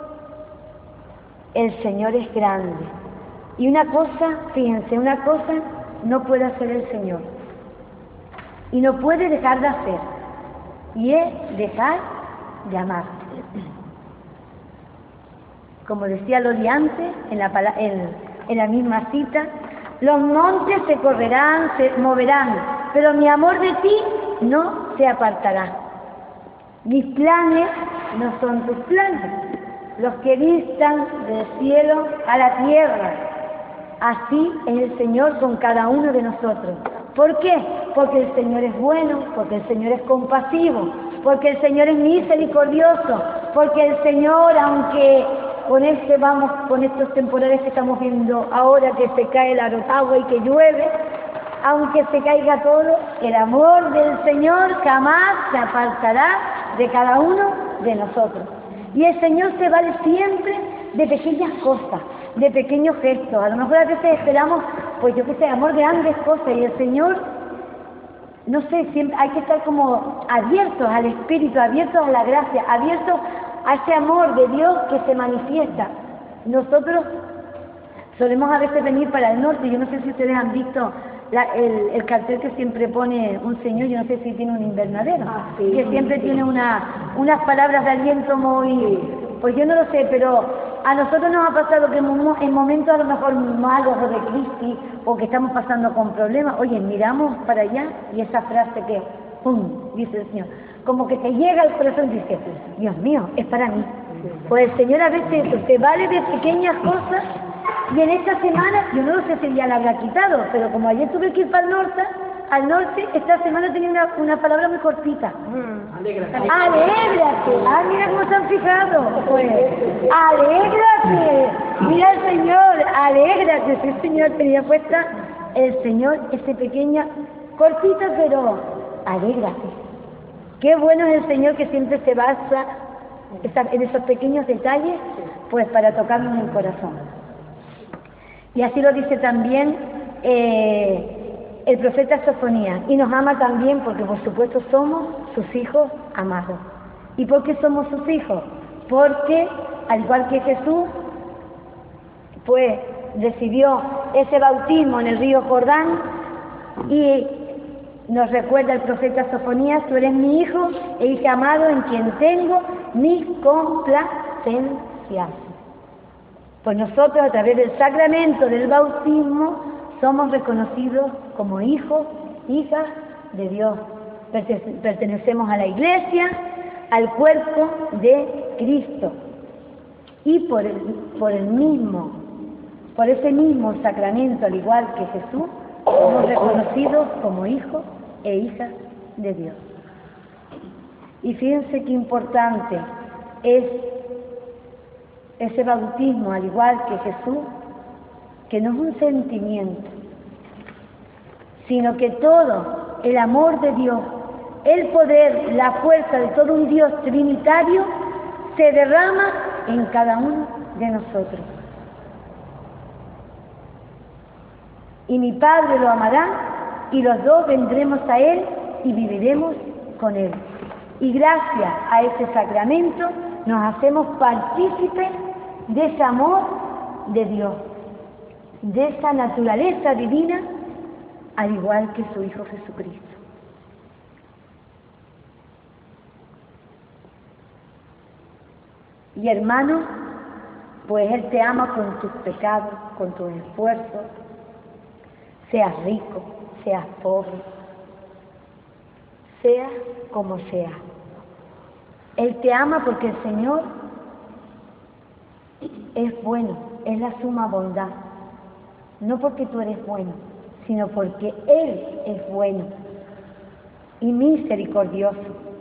el Señor es grande. Y una cosa, fíjense, una cosa no puede hacer el Señor y no puede dejar de hacer, y es dejar de amar. Como decía Loli antes, en la misma cita, los montes se correrán, se moverán, pero mi amor de ti no se apartará. Mis planes no son tus planes, los que distan del cielo a la tierra. Así es el Señor con cada uno de nosotros. ¿Por qué? Porque el Señor es bueno, porque el Señor es compasivo, porque el Señor es misericordioso, porque el Señor, aunque con estos temporales que estamos viendo ahora, que se cae la agua y que llueve, aunque se caiga todo, el amor del Señor jamás se apartará de cada uno de nosotros. Y el Señor se vale siempre de pequeñas cosas, de pequeños gestos. A lo mejor a veces esperamos, pues yo qué sé, amor de grandes cosas, y el Señor, no sé, siempre hay que estar como abiertos al Espíritu, abiertos a la gracia, abiertos a ese amor de Dios que se manifiesta. Nosotros solemos a veces venir para el norte. Yo no sé si ustedes han visto el cartel que siempre pone un señor, yo no sé si tiene un invernadero, que siempre tiene unas palabras de aliento muy, pues yo no lo sé, pero a nosotros nos ha pasado que en momentos a lo mejor malos o de crisis, o que estamos pasando con problemas, oye, miramos para allá y esa frase que, ¡pum!, dice el Señor, como que te llega al corazón y dices, Dios mío, es para mí. Pues el Señor a veces eso, se vale de pequeñas cosas. Y en esta semana, yo no sé si ya la habrá quitado, pero como ayer tuve que ir para al norte, esta semana tenía una palabra muy cortita. Alégrate. Alégrate. Ah, mira cómo se han fijado. Pues, alégrate. Mira el Señor, alégrate. Si el Señor tenía puesta, el Señor, ese pequeña, cortita, pero alégrate. Qué bueno es el Señor que siempre se basa en esos pequeños detalles, pues para tocarnos en el corazón. Y así lo dice también el profeta Sofonías. Y nos ama también porque, por supuesto, somos sus hijos amados. ¿Y por qué somos sus hijos? Porque, al igual que Jesús, pues recibió ese bautismo en el río Jordán, y nos recuerda el profeta Sofonías, tú eres mi hijo e hija amado en quien tengo mi complacencia. Pues nosotros, a través del sacramento del bautismo, somos reconocidos como hijos, hijas de Dios. Pertenecemos a la Iglesia, al cuerpo de Cristo. Y por ese mismo sacramento, al igual que Jesús, somos reconocidos como hijos e hijas de Dios. Y fíjense qué importante es ese bautismo, al igual que Jesús, que no es un sentimiento, sino que todo el amor de Dios, el poder, la fuerza de todo un Dios trinitario se derrama en cada uno de nosotros. Y mi Padre lo amará, y los dos vendremos a Él y viviremos con Él. Y gracias a ese sacramento nos hacemos partícipes de ese amor de Dios, de esa naturaleza divina, al igual que su Hijo Jesucristo. Y hermano, pues Él te ama con tus pecados, con tus esfuerzos, seas rico, seas pobre, seas como seas. Él te ama porque el Señor es bueno, es la suma bondad. No porque tú eres bueno, sino porque Él es bueno y misericordioso.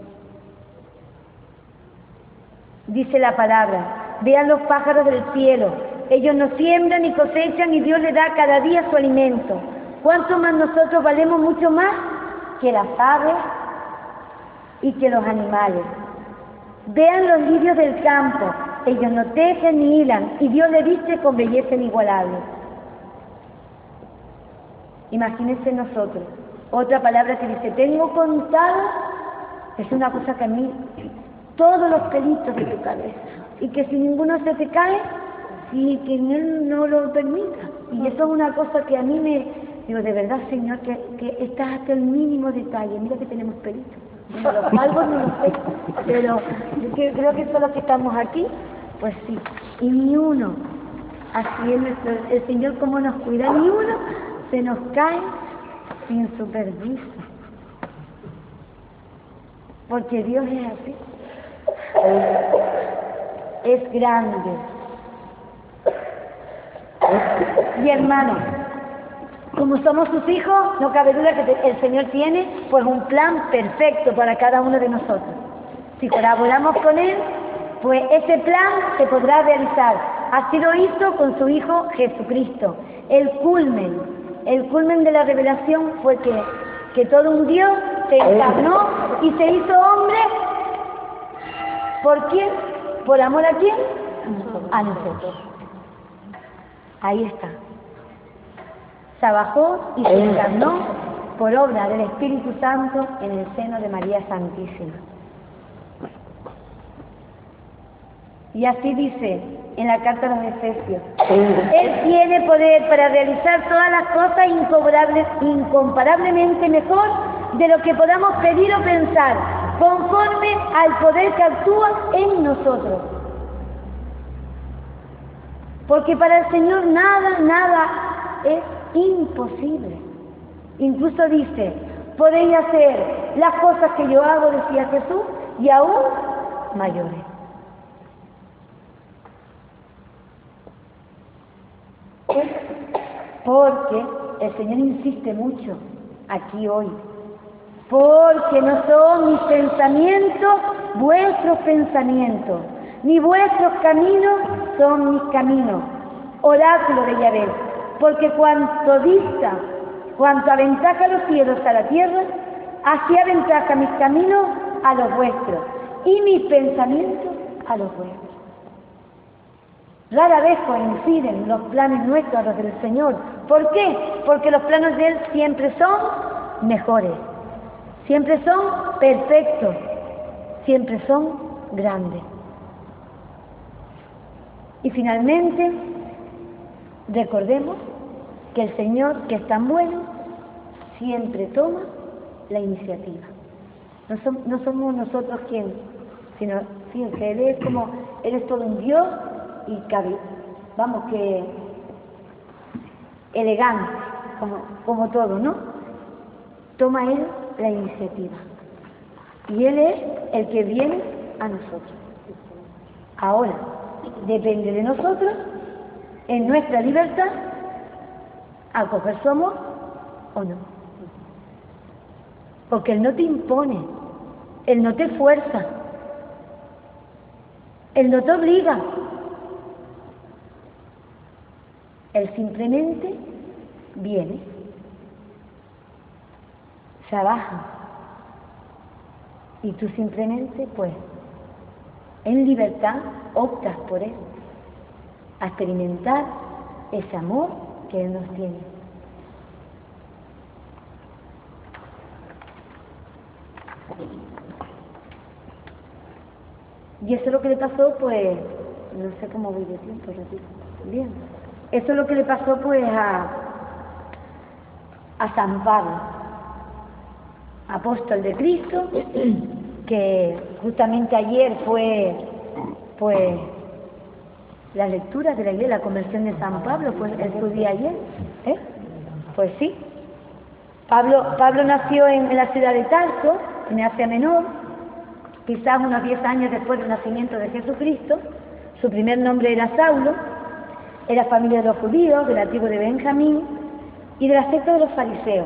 Dice la palabra, vean los pájaros del cielo, ellos no siembran ni cosechan y Dios les da cada día su alimento. ¿Cuánto más nosotros valemos mucho más que las aves y que los animales? Vean los lirios del campo, ellos no tejen ni hilan, y Dios le viste con belleza inigualable. Imagínense nosotros, otra palabra que dice, tengo contado, es una cosa que a mí, todos los pelitos de tu cabeza, y que si ninguno se te cae, y que Él no lo permita. Y eso es una cosa que a mí me, digo, de verdad, Señor, que estás hasta el mínimo detalle, mira que tenemos pelitos. Bueno, algo no lo sé, pero yo creo que son los que estamos aquí, Pues sí, y ni uno, así es el Señor como nos cuida, ni uno se nos cae sin su permiso. Porque Dios es así. Es grande. Y hermanos, como somos sus hijos, no cabe duda que el Señor tiene pues un plan perfecto para cada uno de nosotros. Si colaboramos con Él, pues ese plan se podrá realizar. Así lo hizo con su Hijo Jesucristo. El culmen de la revelación fue que todo un Dios se encarnó y se hizo hombre. ¿Por quién? ¿Por amor a quién? A nosotros. Ahí está. Se bajó y se encarnó por obra del Espíritu Santo en el seno de María Santísima. Y así dice en la carta a los Efesios: Él tiene poder para realizar todas las cosas incomparablemente mejor de lo que podamos pedir o pensar, conforme al poder que actúa en nosotros. Porque para el Señor nada es imposible. Incluso dice: podéis hacer las cosas que yo hago, decía Jesús, y aún mayores. Porque el Señor insiste mucho aquí hoy. Porque no son mis pensamientos vuestros pensamientos, ni vuestros caminos son mis caminos. Oráculo de Yahvé. Porque cuanto aventaja los cielos a la tierra, así aventaja mis caminos a los vuestros, y mis pensamientos a los vuestros. Rara vez coinciden los planes nuestros a los del Señor. ¿Por qué? Porque los planes de Él siempre son mejores, siempre son perfectos, siempre son grandes. Y finalmente, recordemos que el Señor, que es tan bueno, siempre toma la iniciativa. No somos nosotros quienes, sino, fíjense, Él es todo un Dios y que elegante, como todo, ¿no? Toma Él la iniciativa. Y Él es el que viene a nosotros. Ahora, depende de nosotros, en nuestra libertad, acoger su amor o no. Porque Él no te impone, Él no te fuerza, Él no te obliga. Él simplemente viene, se abaja, y tú simplemente, pues, en libertad optas por Él, a experimentar ese amor que Él nos tiene. Y eso es lo que le pasó, pues, no sé cómo voy de tiempo, repito, bien. Eso es lo que le pasó, pues, a San Pablo, apóstol de Cristo, que justamente ayer fue, pues, la lectura de la iglesia, la conversión de San Pablo, pues, su día ayer, ¿eh? Pues sí. Pablo nació en la ciudad de Tarso, en Asia Menor, quizás unos 10 años después del nacimiento de Jesucristo. Su primer nombre era Saulo. Era familia de los judíos, de la tribu de Benjamín y de la secta de los fariseos.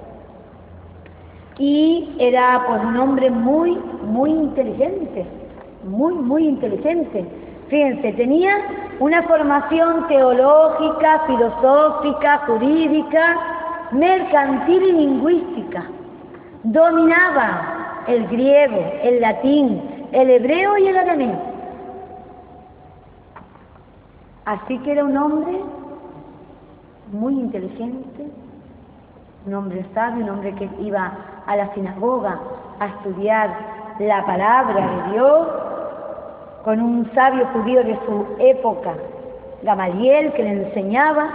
Y era, pues, un hombre muy inteligente, muy inteligente. Fíjense, tenía una formación teológica, filosófica, jurídica, mercantil y lingüística. Dominaba el griego, el latín, el hebreo y el arameo. Así que era un hombre muy inteligente, un hombre sabio, un hombre que iba a la sinagoga a estudiar la palabra de Dios, con un sabio judío de su época, Gamaliel, que le enseñaba.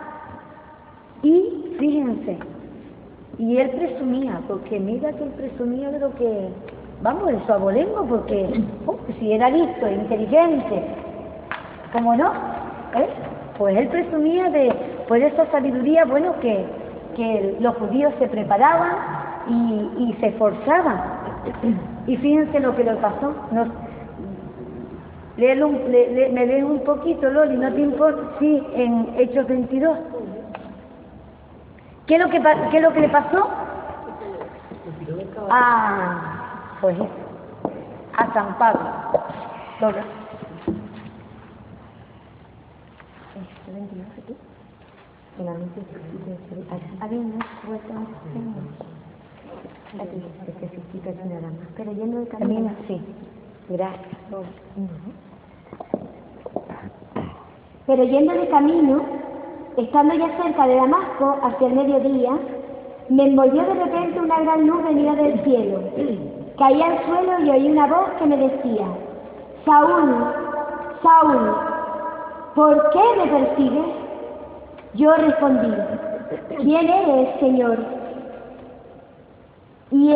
Y fíjense, y él presumía, porque mira que él presumía de lo que, vamos, de su abolengo, porque si era listo, inteligente, ¿Cómo no? Pues él presumía de esa sabiduría, bueno, que los judíos se preparaban y se esforzaban. Y fíjense lo que le pasó. Me leen un poquito, Loli, ¿no te importa? Sí, en Hechos 22. ¿Qué es lo que le pasó? Pues eso, a San Pablo. Pero yendo de camino, sí, gracias. Pero yendo de camino, estando ya cerca de Damasco, hacia el mediodía, me envolvió de repente una gran luz venida del cielo. Caí al suelo y oí una voz que me decía: Saúl, Saúl, ¿por qué me persigues? Yo respondí: ¿quién eres, Señor? Y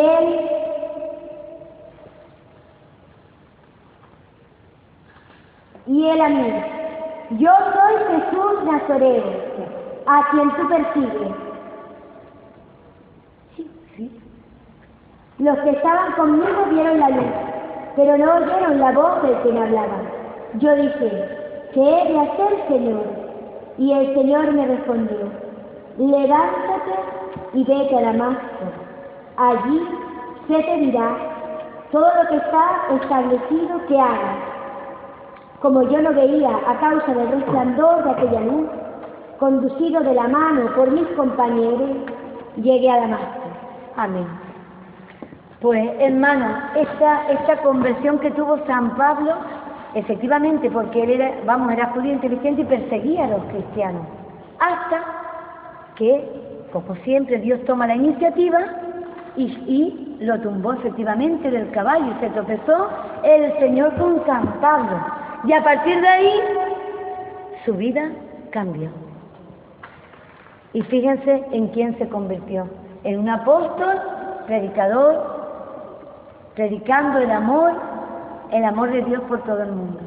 él a mí: yo soy Jesús Nazareno, a quien tú persigues. Sí. Los que estaban conmigo vieron la luz, pero no oyeron la voz del que me hablaba. Yo dije: ¿qué he de hacer, Señor? Y el Señor me respondió: levántate y vete a Damasco. Allí se te dirá todo lo que está establecido que hagas. Como yo lo veía a causa del resplandor de aquella luz, conducido de la mano por mis compañeros, llegué a Damasco. Amén. Pues, hermanos, esta conversión que tuvo San Pablo, efectivamente, porque él era judío inteligente y perseguía a los cristianos, hasta que, como siempre, Dios toma la iniciativa y lo tumbó efectivamente del caballo y se tropezó el Señor con San Pablo. Y a partir de ahí, su vida cambió. Y fíjense en quién se convirtió: en un apóstol, predicador, predicando el amor de Dios por todo el mundo.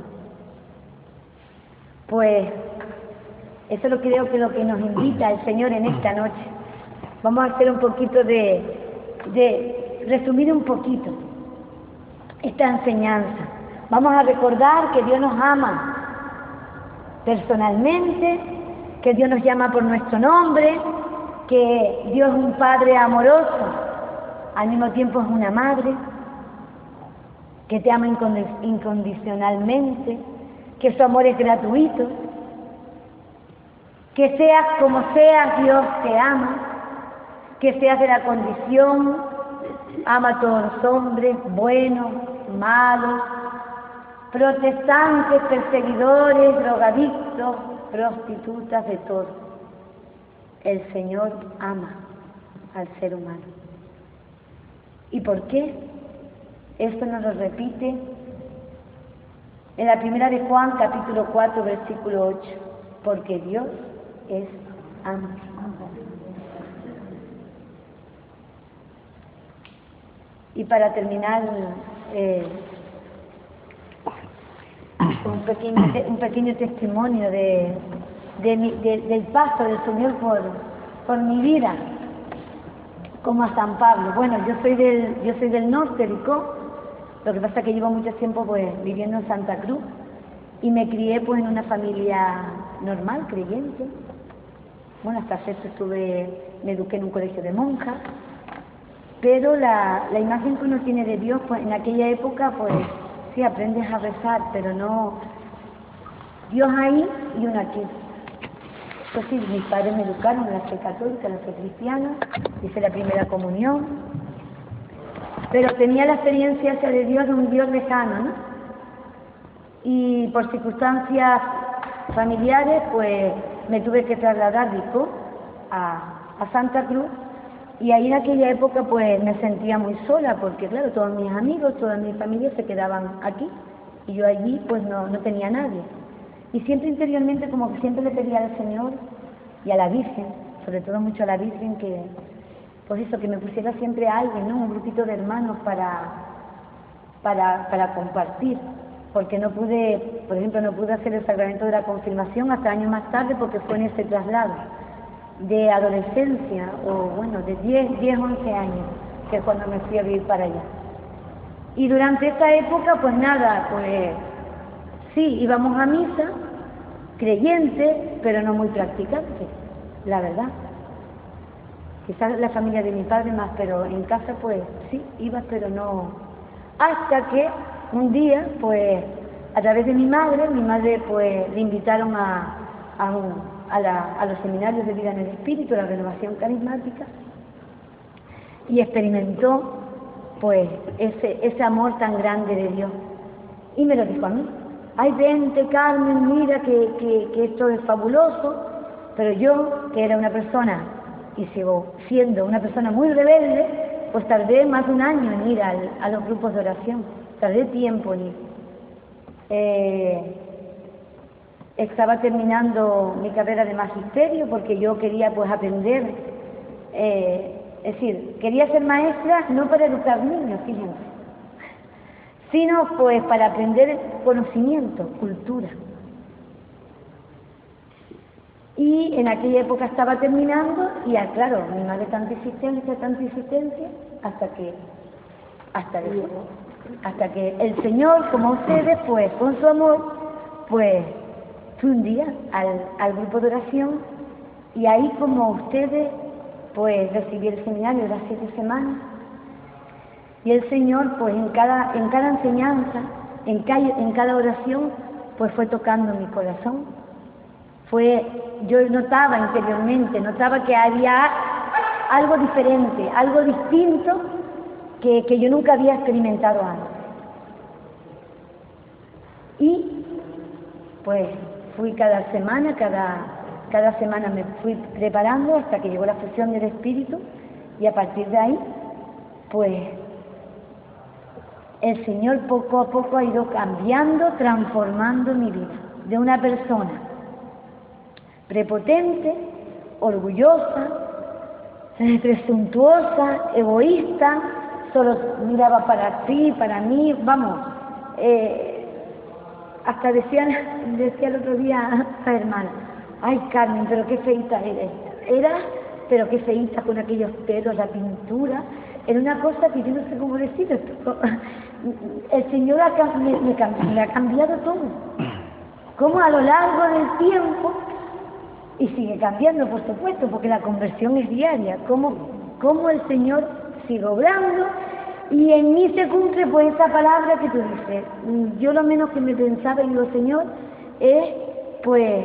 Pues eso es lo que creo que es lo que nos invita el Señor en esta noche. Vamos a hacer un poquito de resumir un poquito esta enseñanza. Vamos a recordar que Dios nos ama personalmente, que Dios nos llama por nuestro nombre, que Dios es un Padre amoroso, al mismo tiempo es una madre, que te ama incondicionalmente, que su amor es gratuito, que seas como seas, Dios te ama, que seas de la condición, ama a todos los hombres, buenos, malos, protestantes, perseguidores, drogadictos, prostitutas, de todo. El Señor ama al ser humano. ¿Y por qué? Esto nos lo repite en la primera de Juan, capítulo 4, versículo 8. Porque Dios es amor. Y para terminar, un pequeño testimonio del paso del Señor por mi vida, como a San Pablo. Bueno, yo soy del norte, Ricó. Lo que pasa es que llevo mucho tiempo pues viviendo en Santa Cruz y me crié pues en una familia normal, creyente. Bueno, hasta sexto me eduqué en un colegio de monjas, pero la imagen que uno tiene de Dios, pues en aquella época, pues sí, aprendes a rezar, pero no, Dios ahí y uno aquí. Pues sí, mis padres me educaron en la fe católica, en la fe cristiana, hice la primera comunión, pero tenía la experiencia esa de Dios, de un Dios lejano, ¿no? Y por circunstancias familiares, pues me tuve que trasladar, Rico, a Santa Cruz, y ahí en aquella época pues me sentía muy sola, porque claro, todos mis amigos, toda mi familia se quedaban aquí, y yo allí pues no tenía a nadie. Y siempre interiormente, como que siempre le pedía al Señor y a la Virgen, sobre todo mucho a la Virgen, que pues eso, que me pusiera siempre a alguien, ¿no? Un grupito de hermanos para compartir. porque no pude, por ejemplo, no pude hacer el sacramento de la confirmación hasta años más tarde porque fue en ese traslado de adolescencia, o bueno, de 10, 11 años, que es cuando me fui a vivir para allá. Y durante esta época, pues nada, pues sí, íbamos a misa, creyentes, pero no muy practicantes, la verdad. Quizás la familia de mi padre más, pero en casa pues sí, iba, pero no. Hasta que un día, pues, a través de mi madre pues le invitaron a los seminarios de vida en el espíritu, la renovación carismática, y experimentó pues ese amor tan grande de Dios. Y me lo dijo a mí: ay, vente, Carmen, mira que esto es fabuloso. Pero yo, que era una persona, y sigo siendo una persona muy rebelde, pues tardé más de un año en ir a los grupos de oración, tardé tiempo en ir. Estaba terminando mi carrera de magisterio porque yo quería pues aprender, es decir, quería ser maestra no para educar niños, fíjense, sino pues para aprender conocimiento, cultura. Y en aquella época estaba terminando y claro, mi madre tanta insistencia, hasta que el Señor, como ustedes, pues con su amor, pues fui un día al grupo de oración, y ahí, como ustedes, pues recibí el seminario de las 7 semanas, y el Señor pues en cada enseñanza, en cada oración, pues fue tocando mi corazón. Yo notaba interiormente, que había algo diferente, algo distinto que yo nunca había experimentado antes. Y pues fui cada semana me fui preparando hasta que llegó la fusión del Espíritu, y a partir de ahí, pues el Señor poco a poco ha ido cambiando, transformando mi vida, de una persona prepotente, orgullosa, presuntuosa, egoísta, solo miraba para sí, para mí, vamos, hasta decía el otro día a hermana: ay, Carmen, pero qué feita era, pero qué feita, con aquellos pelos, la pintura, era una cosa que yo no sé cómo decirlo. El Señor me ha cambiado todo, como a lo largo del tiempo, y sigue cambiando, por supuesto, porque la conversión es diaria, como el Señor sigue obrando, y en mí se cumple pues esa palabra que tú dices. Yo lo menos que me pensaba, y digo, Señor, es pues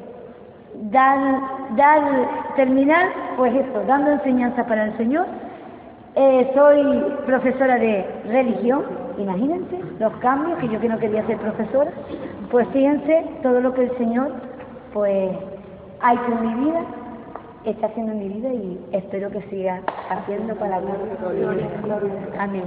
terminar pues eso, dando enseñanza para el Señor. Soy profesora de religión, imagínense los cambios, que yo que no quería ser profesora, pues fíjense todo lo que el Señor pues ha hecho en mi vida, está haciendo en mi vida, y espero que siga haciendo para la gloria. Amén.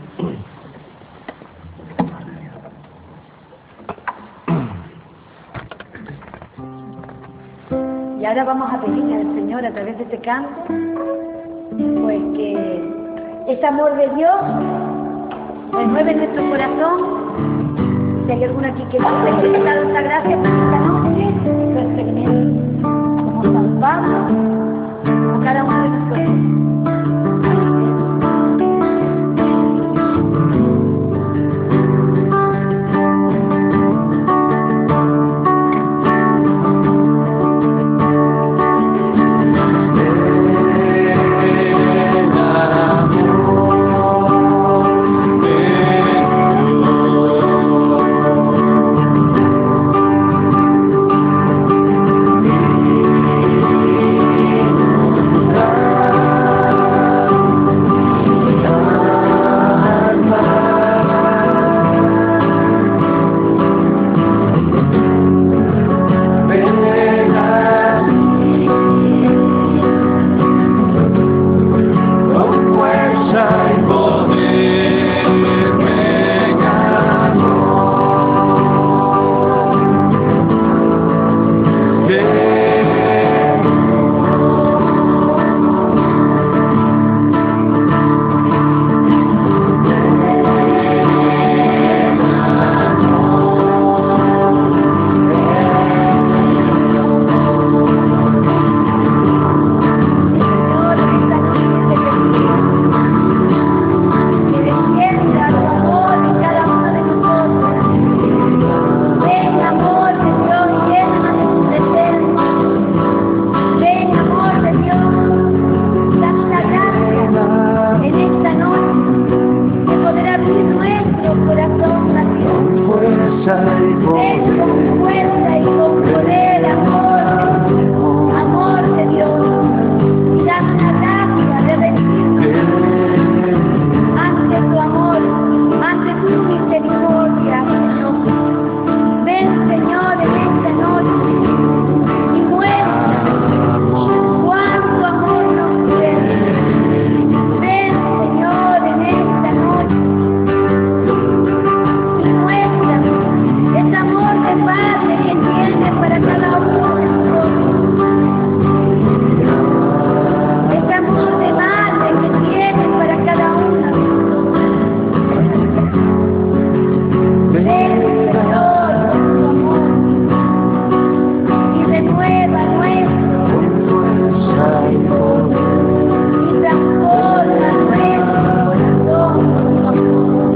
Y ahora vamos a pedirle al Señor, a través de este canto, pues que ese amor de Dios renueve nuestro corazón. Si hay alguno aquí que no ha experimentado esta gracia, pues esta noche lo experimente, como San Pablo, como cada uno de nosotros. Ah Ven con fuerza y con poder, amor de Dios. Y dame una gracia de rendirnos ante tu amor, ante tu misericordia, Señor. Ven, Señor, en esta noche y muestra cuánto amor nos tienes. Ven, Señor, en esta noche y muestra ese amor de Padre que tienes para cada uno de nosotros. Ese amor de Madre que tienes para cada uno de nosotros. Ven, Señor, con tu amor y renueva nuestro y transforma nuestro corazón con tu amor.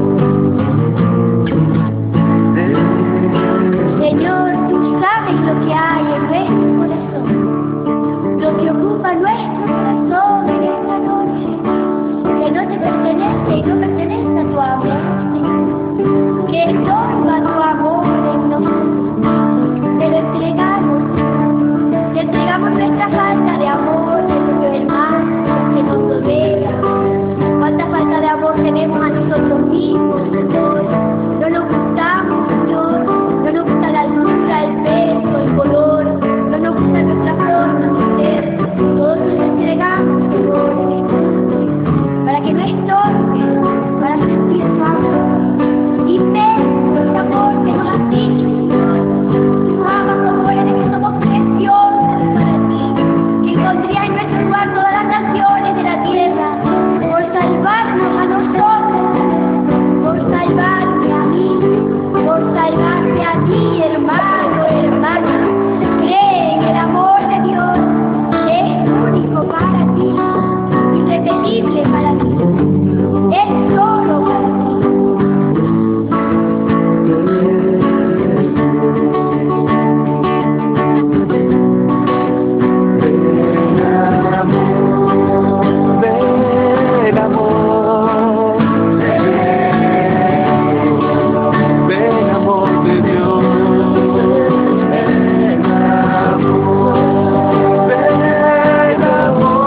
Señor, tú sabes lo que hay en nuestro corazón, lo que ocupa nuestro corazón en esta noche, que no te pertenece y no pertenece a tu amor, Señor, que estorba tu amor en nosotros. Te lo entregamos nuestra falta de amor de nuestros hermanos que nos rodean. Cuánta falta de amor tenemos a nosotros mismos, Señor. No nos gustamos, Señor. No nos gusta la altura, el peso, el color. No nos gusta nuestra forma de ser. Todos nos entregamos, Señor, en esta noche, para que no estorbe, para sentir tu amor. Y ven ese amor que nos has dicho, Señor. Nos amas como eres, que somos preciosos para ti, que encontraría en nuestro lugar todas las naciones de la tierra, por salvarnos a nosotros, por salvarme a mí, por salvarte a ti, hermano, hermana. Cree en el amor de Dios, que es único para ti, irrepetible para ti, es solo para ti.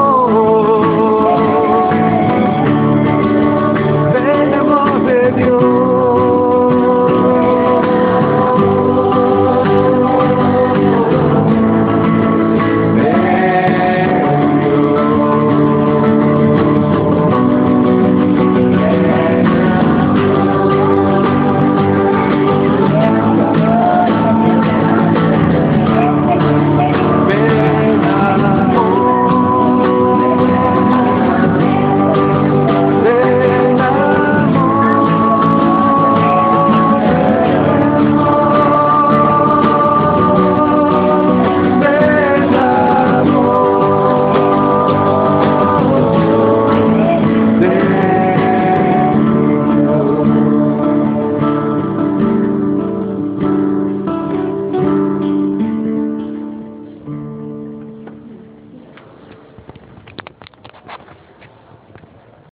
Dios.